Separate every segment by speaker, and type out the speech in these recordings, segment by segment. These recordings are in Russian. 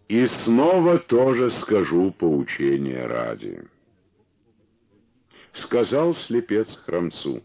Speaker 1: И снова тоже скажу поучение ради. Сказал слепец хромцу: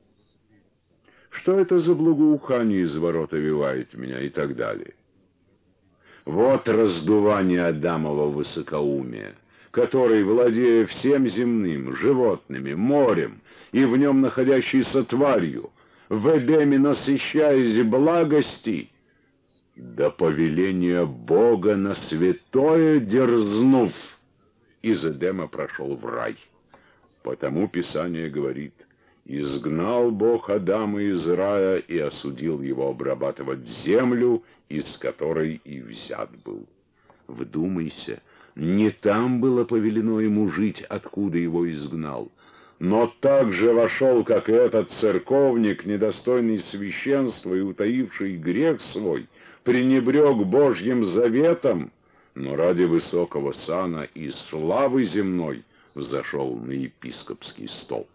Speaker 1: что это за благоухание из ворот овивает меня, и так далее. Вот раздувание Адамова высокоумия, который, владея всем земным, животными, морем и в нем находящейся тварью, в Эдеме насыщаясь благости, до повеления Бога на святое дерзнув, из Эдема прошел в рай. Потому Писание говорит: изгнал Бог Адама из рая и осудил его обрабатывать землю, из которой и взят был. Вдумайся, не там было повелено ему жить, откуда его изгнал, но так же вошел, как и этот церковник, недостойный священства и утаивший грех свой, пренебрег Божьим заветом, но ради высокого сана и славы земной взошел на епископский стол.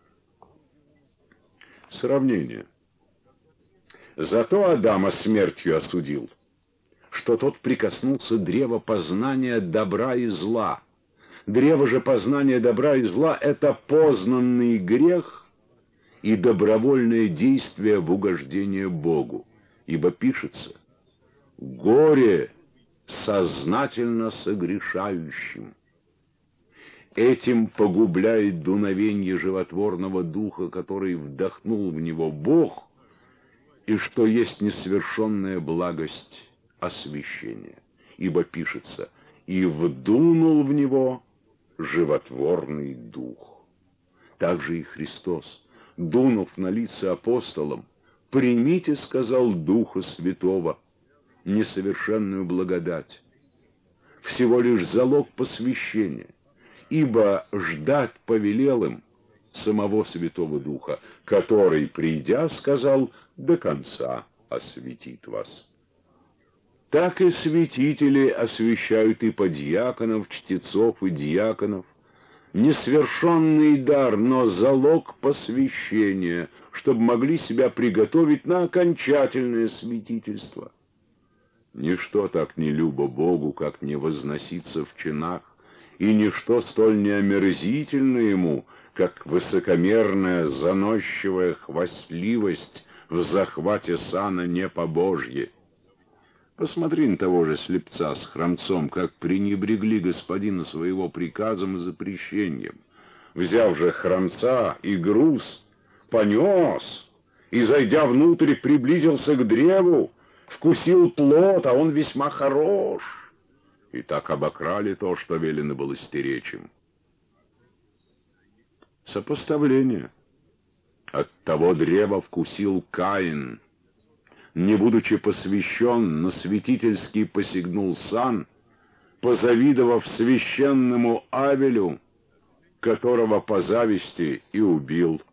Speaker 1: Сравнение. Зато Адама смертью осудил, что тот прикоснулся древа познания добра и зла. Древо же познания добра и зла — это познанный грех и добровольное действие в угождение Богу. Ибо пишется: горе сознательно согрешающим. Этим погубляет дуновенье животворного духа, который вдохнул в него Бог, и что есть несовершенная благость освящения. Ибо пишется: и вдунул в него животворный дух. Также и Христос, дунув на лица апостолам: примите, сказал, Духа Святого, несовершенную благодать, всего лишь залог посвящения, ибо ждать повелел им самого Святого Духа, который, придя, сказал, до конца осветит вас. Так и святители освящают и подьяконов, чтецов и диаконов. Несовершенный дар, но залог посвящения, чтобы могли себя приготовить на окончательное святительство. Ничто так не любо Богу, как не возноситься в чинах, и ничто столь не омерзительно ему, как высокомерная, заносчивая хвастливость в захвате сана не по Божье. Посмотри на того же слепца с хромцом, как пренебрегли господина своего приказом и запрещением. Взяв же хромца и груз, понес, и, зайдя внутрь, приблизился к древу, вкусил плод, а он весьма хорош. И так обокрали то, что велено было стеречь им. Сопоставление. От того древа вкусил Каин. Не будучи посвящен, на святительский посягнул сан, позавидовав священному Авелю, которого по зависти и убил.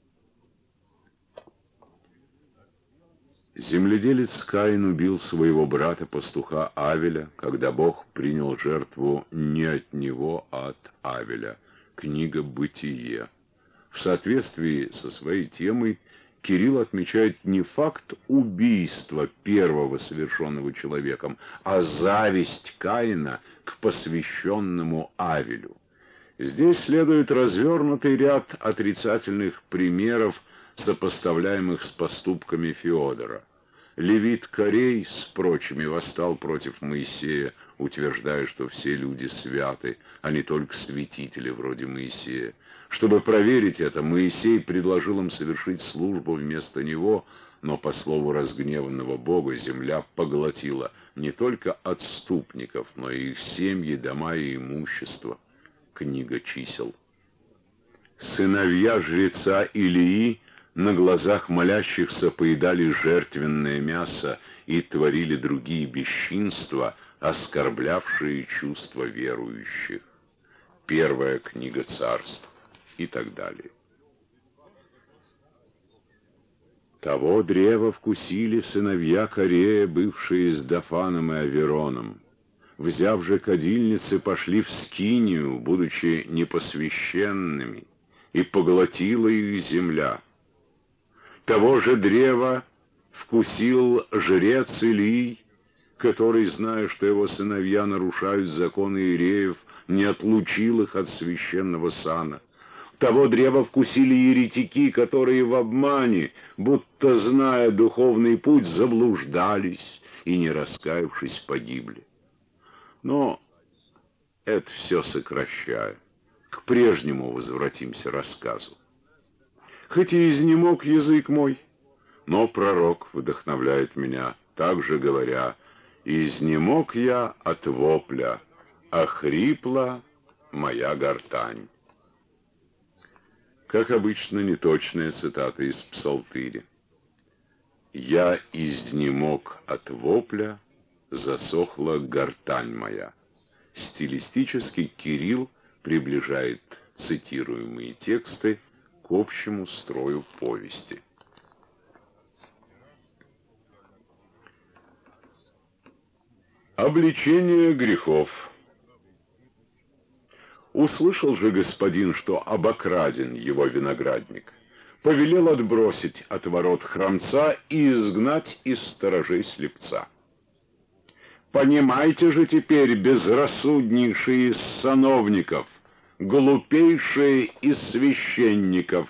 Speaker 1: Земледелец Каин убил своего брата-пастуха Авеля, когда Бог принял жертву не от него, а от Авеля. Книга «Бытие». В соответствии со своей темой Кирилл отмечает не факт убийства первого совершенного человеком, а зависть Каина к посвященному Авелю. Здесь следует развернутый ряд отрицательных примеров, сопоставляемых с поступками Феодора. Левит Корей с прочими восстал против Моисея, утверждая, что все люди святы, а не только святители вроде Моисея. Чтобы проверить это, Моисей предложил им совершить службу вместо него, но по слову разгневанного Бога земля поглотила не только отступников, но и их семьи, дома и имущество. Книга чисел. Сыновья жреца Илии на глазах молящихся поедали жертвенное мясо и творили другие бесчинства, оскорблявшие чувства верующих. Первая книга Царств и так далее. Того древа вкусили сыновья Корея, бывшие с Дафаном и Авероном. Взяв же кадильницы, пошли в скинию, будучи непосвященными, и поглотила их земля. Того же древа вкусил жрец Илий, который, зная, что его сыновья нарушают законы иереев, не отлучил их от священного сана. Того древа вкусили еретики, которые в обмане, будто зная духовный путь, заблуждались и, не раскаявшись, погибли. Но это все сокращая. К прежнему возвратимся рассказу. Хоть и изнемог язык мой, но пророк вдохновляет меня, также говоря: «Изнемог я от вопля, охрипла моя гортань». Как обычно, неточная цитата из Псалтыря. «Я изнемог от вопля, засохла гортань моя». Стилистически Кирилл приближает цитируемые тексты к общему строю повести. Обличение грехов. Услышал же господин, что обокраден его виноградник, повелел отбросить от ворот храмца и изгнать из сторожей слепца. Понимайте же теперь, безрассуднейшие из сановников, глупейшие из священников.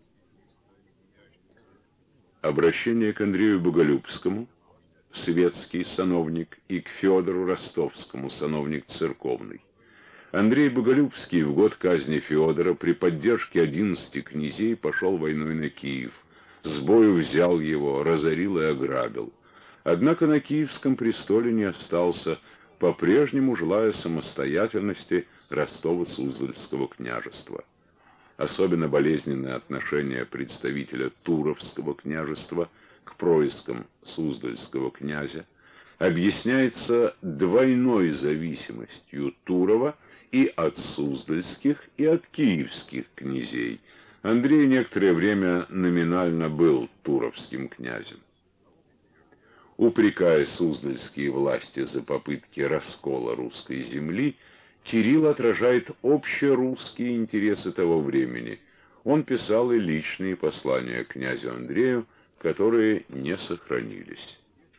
Speaker 1: Обращение к Андрею Боголюбскому, светский сановник, и к Федору Ростовскому, сановник церковный. Андрей Боголюбский в год казни Федора при поддержке 11 князей пошел войной на Киев, с бою взял его, разорил и ограбил. Однако на Киевском престоле не остался, по-прежнему желая самостоятельности Ростово-Суздальского княжества. Особенно болезненное отношение представителя Туровского княжества к проискам Суздальского князя объясняется двойной зависимостью Турова и от суздальских, и от киевских князей. Андрей некоторое время номинально был туровским князем. Упрекая суздальские власти за попытки раскола русской земли, Кирилл отражает общерусские интересы того времени. Он писал и личные послания князю Андрею, которые не сохранились.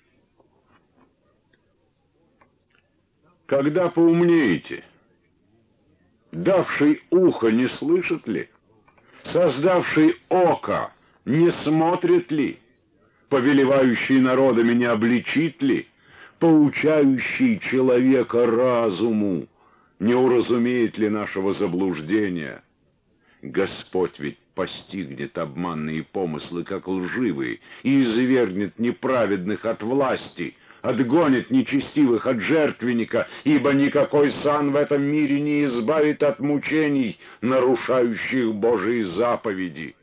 Speaker 1: Когда поумнеете, давший ухо не слышит ли? Создавший око не смотрит ли? Повелевающий народами не обличит ли? Поучающий человека разуму не уразумеет ли нашего заблуждения? Господь ведь постигнет обманные помыслы, как лживые, и извергнет неправедных от власти, отгонит нечестивых от жертвенника, ибо никакой сан в этом мире не избавит от мучений, нарушающих Божьи заповеди.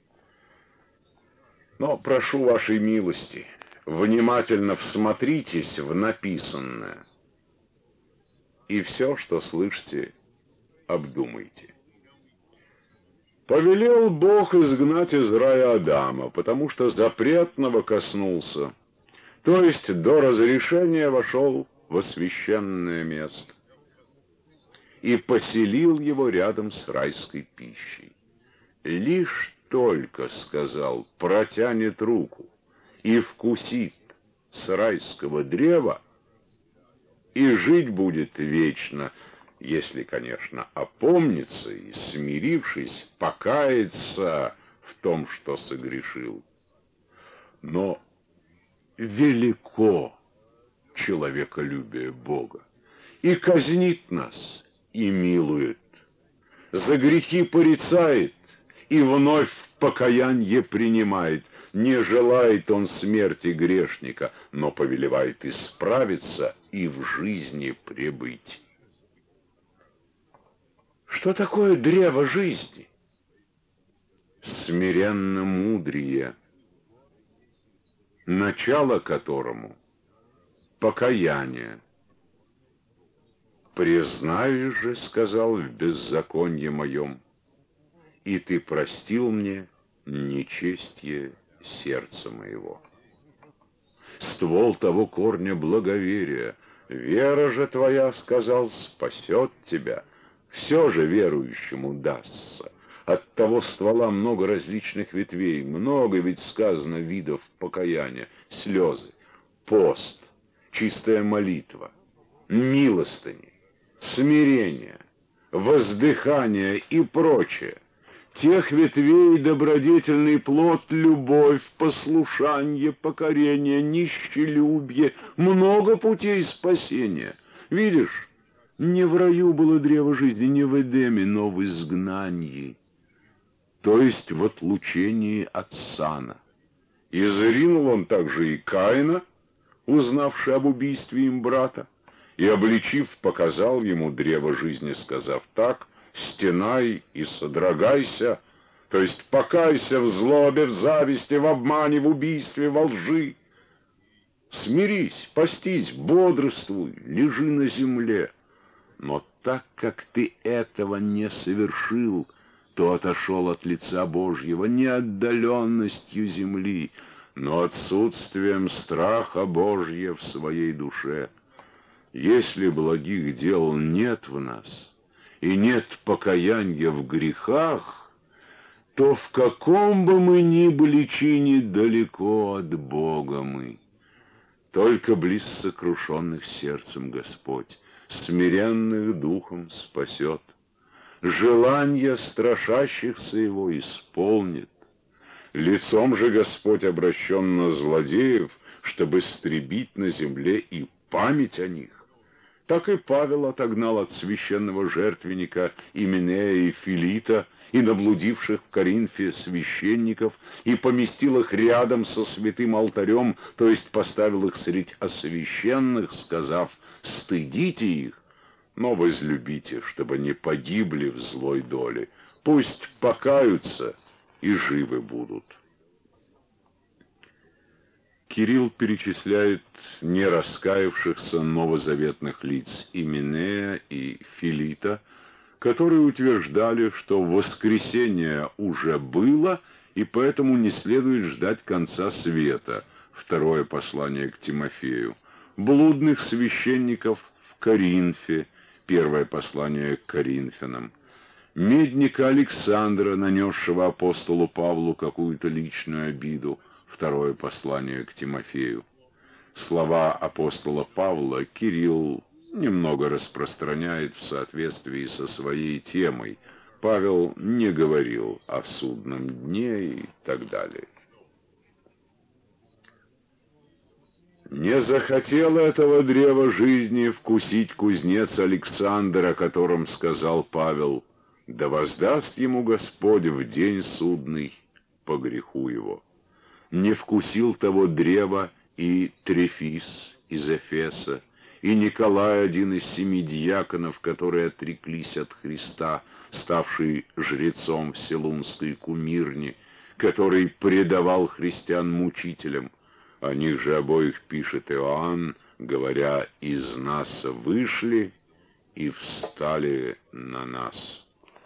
Speaker 1: Но прошу вашей милости, внимательно всмотритесь в написанное, и все, что слышите, обдумайте. Повелел Бог изгнать из рая Адама, потому что запретного коснулся, то есть до разрешения вошел во священное место, и поселил его рядом с райской пищей. Лишь только, сказал, протянет руку и вкусит с райского древа, и жить будет вечно, если, конечно, опомнится и, смирившись, покается в том, что согрешил. Но велико человеколюбие Бога, и казнит нас, и милует, за грехи порицает, и вновь покаяние принимает. Не желает он смерти грешника, но повелевает исправиться и в жизни пребыть. Что такое древо жизни? Смиренно мудрее, начало которому — покаяние. «Признаюсь же, — сказал, — в беззаконье моем, и ты простил мне нечестие сердца моего». Ствол того корня благоверия, вера же твоя, — сказал, — спасет тебя. Все же верующему дастся. От того ствола много различных ветвей, много ведь сказано видов покаяния: слезы, пост, чистая молитва, милостыни, смирение, воздыхание и прочее. Тех ветвей добродетельный плод — любовь, послушание, покорение, нищелюбие, много путей спасения. Видишь, не в раю было древо жизни, не в Эдеме, но в изгнании, то есть в отлучении от сана. И заринул он также и Каина, узнавший об убийстве им брата, и, обличив, показал ему древо жизни, сказав так: «Стенай и содрогайся», то есть покайся в злобе, в зависти, в обмане, в убийстве, во лжи. Смирись, постись, бодрствуй, лежи на земле. Но так как ты этого не совершил, то отошел от лица Божьего не отдаленностью земли, но отсутствием страха Божьего в своей душе. Если благих дел нет в нас, и нет покаяния в грехах, то в каком бы мы ни были чине, далеко от Бога мы. Только близ сокрушенных сердцем Господь, смиренных духом спасет. Желания страшащихся Его исполнит. Лицом же Господь обращен на злодеев, чтобы истребить на земле и память о них. Так и Павел отогнал от священного жертвенника Именея и Филита и наблудивших в Коринфе священников, и поместил их рядом со святым алтарем, то есть поставил их средь освященных, сказав: «Стыдите их, но возлюбите, чтобы не погибли в злой доле, пусть покаются и живы будут». Кирилл перечисляет не раскаявшихся новозаветных лиц Именея и Филита, которые утверждали, что воскресение уже было, и поэтому не следует ждать конца света. Второе послание к Тимофею. Блудных священников в Коринфе. Первое послание к Коринфянам. Медника Александра, нанесшего апостолу Павлу какую-то личную обиду. Второе послание к Тимофею. Слова апостола Павла Кирилл немного распространяет в соответствии со своей темой. Павел не говорил о судном дне и так далее. Не захотел этого древа жизни вкусить кузнец Александр, о котором сказал Павел: «Да воздаст ему Господь в день судный по греху его». Не вкусил того древа и Трефис из Эфеса, и Николай, один из 7 диаконов, которые отреклись от Христа, ставший жрецом в Селунской кумирне, который предавал христиан мучителям. О них же обоих пишет Иоанн, говоря: «Из нас вышли и встали на нас».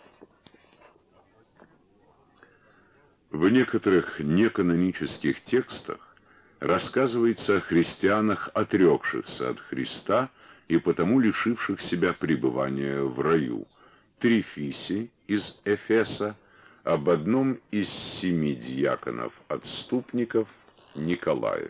Speaker 1: В некоторых неканонических текстах рассказывается о христианах, отрекшихся от Христа и потому лишивших себя пребывания в раю. Трифисе из Эфеса, об одном из 7 диаконов-отступников Николае.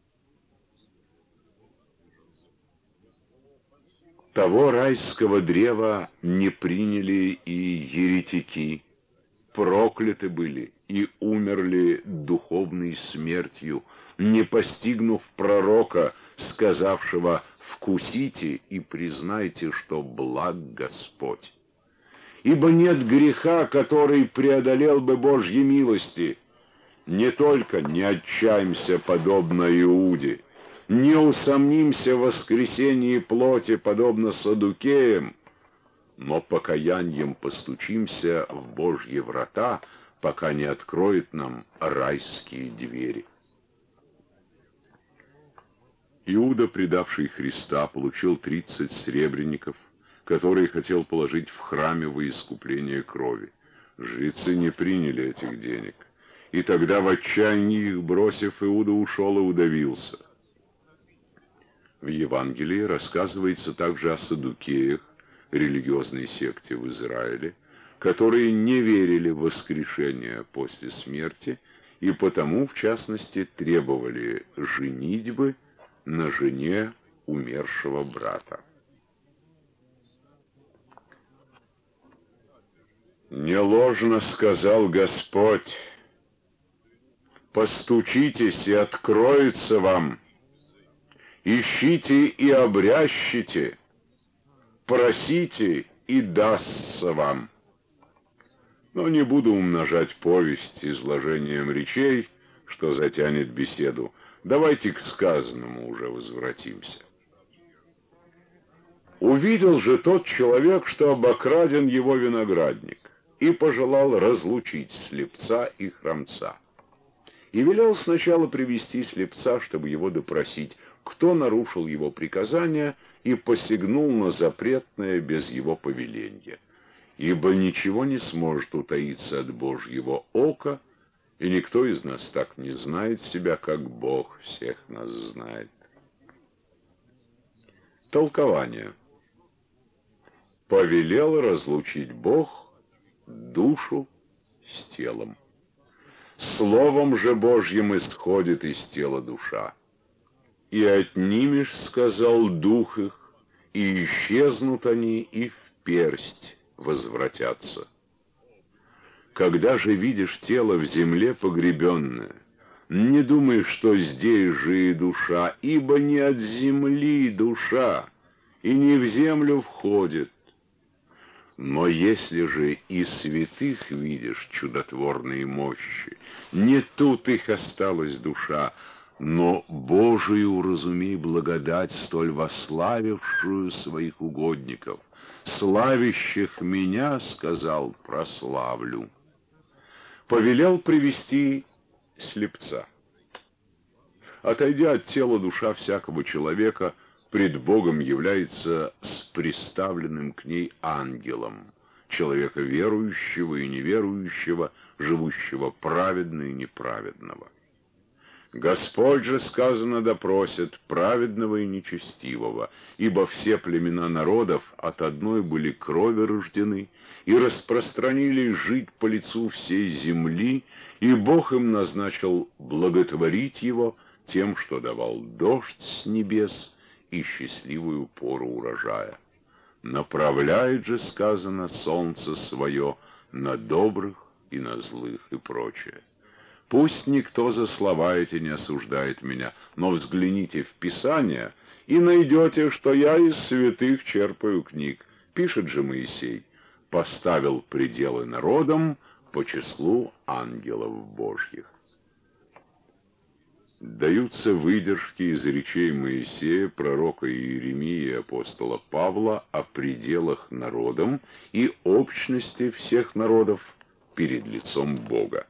Speaker 1: Того райского древа не приняли и еретики, прокляты были и умерли духовной смертью, не постигнув пророка, сказавшего: «Вкусите и признайте, что благ Господь». Ибо нет греха, который преодолел бы Божьей милости. Не только не отчаемся, подобно Иуде, не усомнимся в воскресении плоти, подобно саддукеям, но покаянием постучимся в Божьи врата, пока не откроет нам райские двери. Иуда, предавший Христа, получил 30 сребреников, которые хотел положить в храме во искупление крови. Жрецы не приняли этих денег, и тогда в отчаянии их бросив, Иуда ушел и удавился. В Евангелии рассказывается также о саддукеях, религиозной секте в Израиле, которые не верили в воскрешение после смерти и потому, в частности, требовали женитьбы на жене умершего брата. «Не ложно сказал Господь, постучитесь, и откроется вам, ищите и обрящите, просите, и дастся вам». Но не буду умножать повесть изложением речей, что затянет беседу. Давайте к сказанному уже возвратимся. Увидел же тот человек, что обокраден его виноградник, и пожелал разлучить слепца и хромца. И велел сначала привести слепца, чтобы его допросить, кто нарушил его приказания и посягнул на запретное без его повеления. Ибо ничего не сможет утаиться от Божьего ока, и никто из нас так не знает себя, как Бог всех нас знает. Толкование. Повелел разлучить Бог душу с телом. Словом же Божьим исходит из тела душа. И отнимешь, сказал, дух их, и исчезнут они, и в персть возвратятся. Когда же видишь тело в земле погребенное, не думай, что здесь же и душа, ибо не от земли душа, и не в землю входит. Но если же и святых видишь чудотворные мощи, не тут их осталась душа, но Божию уразумей благодать, столь вославившую своих угодников. Славящих меня, сказал, прославлю. Повелел привести слепца. Отойдя от тела, душа всякого человека пред Богом является с приставленным к ней ангелом, человека верующего и неверующего, живущего праведно и неправедного. Господь же, сказано, допросит праведного и нечестивого, ибо все племена народов от одной были крови рождены, и распространились жить по лицу всей земли, и Бог им назначил благотворить его тем, что давал дождь с небес и счастливую пору урожая. Направляет же, сказано, солнце свое на добрых и на злых и прочее. Пусть никто за слова эти не осуждает меня, но взгляните в Писание и найдете, что я из святых черпаю книг. Пишет же Моисей: поставил пределы народам по числу ангелов Божьих. Даются выдержки из речей Моисея, пророка Иеремии и апостола Павла о пределах народам и общности всех народов перед лицом Бога.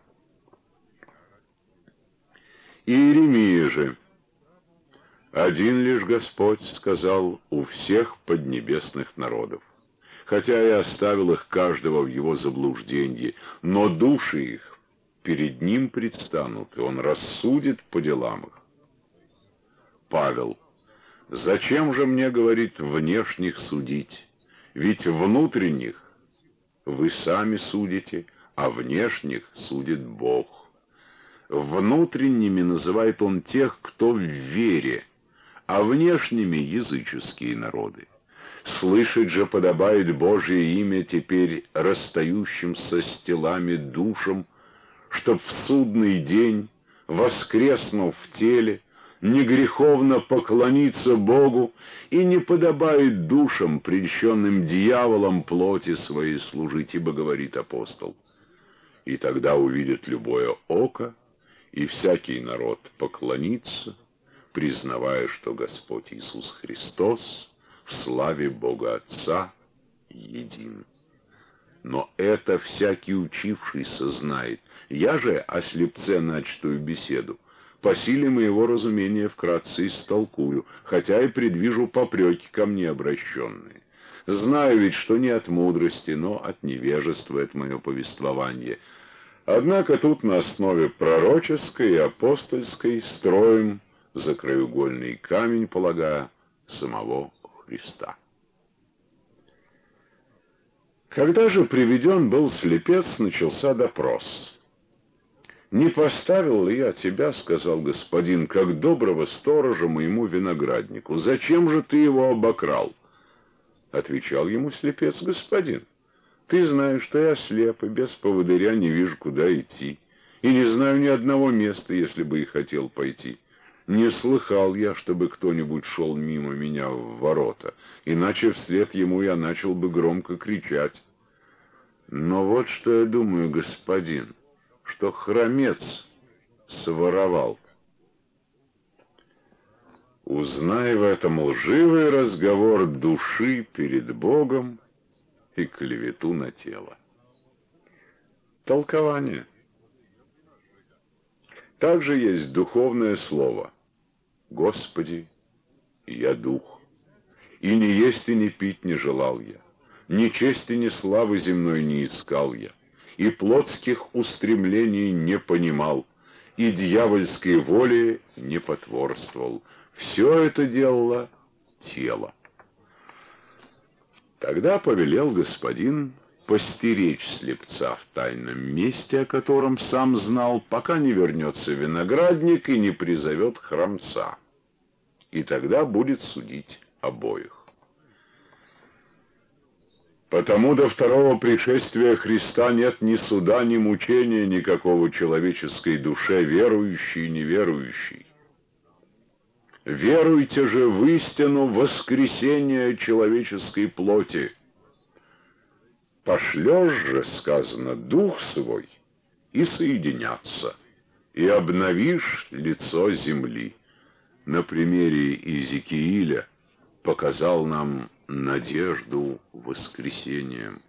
Speaker 1: Иеремия же: один лишь Господь сказал у всех поднебесных народов, хотя и оставил их каждого в его заблуждении, но души их перед ним предстанут, и он рассудит по делам их. Павел: зачем же мне, говорит, внешних судить? Ведь внутренних вы сами судите, а внешних судит Бог. Внутренними называет он тех, кто в вере, а внешними — языческие народы. Слышать же подобает Божие имя теперь расстающимся с телами душам, чтоб в судный день, воскреснув в теле, не греховно поклониться Богу, и не подобает душам, прельщенным дьяволом, плоти своей служить, ибо, говорит апостол, и тогда увидит любое око, и всякий народ поклонится, признавая, что Господь Иисус Христос в славе Бога Отца един. Но это всякий учившийся знает. Я же о слепце начатую беседу по силе моего разумения вкратце истолкую, хотя и предвижу попреки ко мне обращенные. Знаю ведь, что не от мудрости, но от невежества это мое повествование. Однако тут на основе пророческой и апостольской строим за краеугольный камень, полагая, самого Христа. Когда же приведен был слепец, начался допрос. «Не поставил ли я тебя, — сказал господин, — как доброго сторожа моему винограднику? Зачем же ты его обокрал?» Отвечал ему слепец: «Господин, ты знаешь, что я слеп и без поводыря не вижу, куда идти, и не знаю ни одного места, если бы и хотел пойти. Не слыхал я, чтобы кто-нибудь шел мимо меня в ворота, иначе вслед ему я начал бы громко кричать. Но вот что я думаю, господин, что хромец своровал. Узнай в этом лживый разговор души перед Богом и клевету на тело». Толкование. Также есть духовное слово: «Господи, я дух, и ни есть и ни пить не желал я, ни чести, ни славы земной не искал я, и плотских устремлений не понимал, и дьявольской воле не потворствовал. Все это делало тело». Тогда повелел господин постеречь слепца в тайном месте, о котором сам знал, пока не вернется виноградник и не призовет хромца. И тогда будет судить обоих. Потому до второго пришествия Христа нет ни суда, ни мучения никакого человеческой душе, верующей и неверующей. Веруйте же в истину воскресения человеческой плоти. Пошлешь же, сказано, дух свой, и соединятся, и обновишь лицо земли. На примере Иезекииля показал нам надежду воскресением.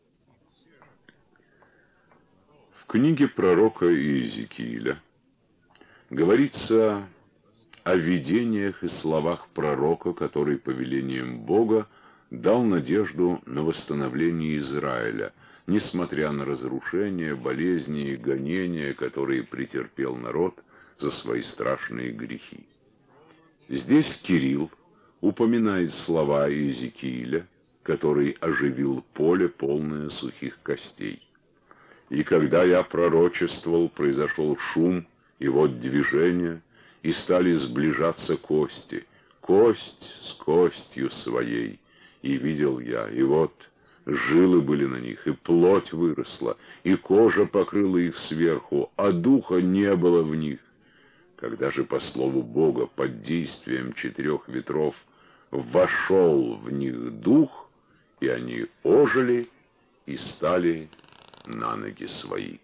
Speaker 1: В книге пророка Иезекииля говорится о видениях и словах пророка, который повелением Бога дал надежду на восстановление Израиля, несмотря на разрушения, болезни и гонения, которые претерпел народ за свои страшные грехи. Здесь Кирилл упоминает слова Иезекииля, который оживил поле, полное сухих костей. «И когда я пророчествовал, произошел шум, и вот движение, и стали сближаться кости, кость с костью своей. И видел я, и вот жилы были на них, и плоть выросла, и кожа покрыла их сверху, а духа не было в них. Когда же по слову Бога под действием 4 ветров вошел в них дух, и они ожили и стали на ноги свои».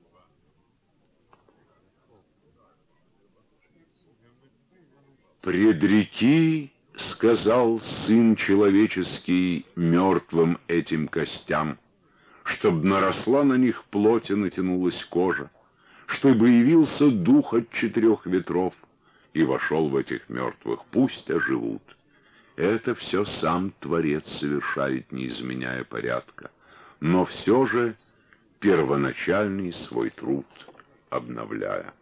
Speaker 1: «Предреки, — сказал Сын Человеческий мертвым этим костям, — чтоб наросла на них плоть и натянулась кожа, чтобы явился дух от 4 ветров и вошел в этих мертвых, пусть оживут». Это все сам Творец совершает, не изменяя порядка, но все же первоначальный свой труд обновляя.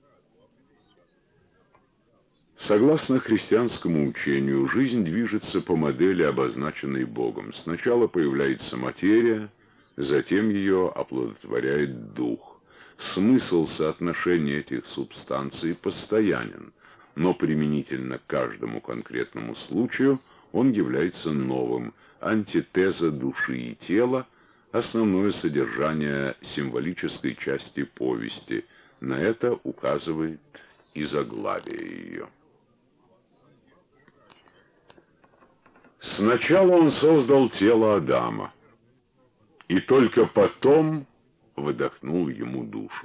Speaker 1: Согласно христианскому учению, жизнь движется по модели, обозначенной Богом. Сначала появляется материя, затем ее оплодотворяет дух. Смысл соотношения этих субстанций постоянен, но применительно к каждому конкретному случаю он является новым, антитеза души и тела, основное содержание символической части повести. На это указывает и заглавие ее. Сначала он создал тело Адама, и только потом выдохнул ему душу.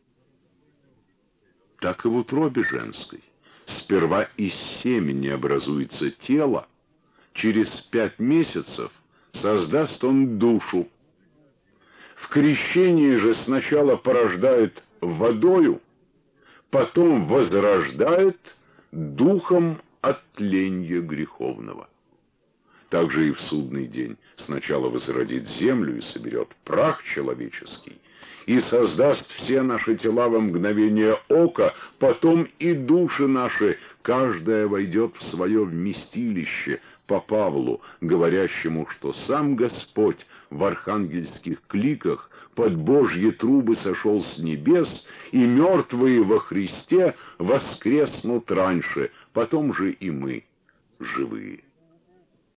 Speaker 1: Так и в утробе женской. Сперва из семени образуется тело, через 5 месяцев создаст он душу. В крещении же сначала порождает водою, потом возрождает духом от тленья греховного. Также и в судный день сначала возродит землю и соберет прах человеческий, и создаст все наши тела во мгновение ока, потом и души наши, каждая войдет в свое вместилище, по Павлу, говорящему, что сам Господь в архангельских кликах под Божьи трубы сошел с небес, и мертвые во Христе воскреснут раньше, потом же и мы, живые.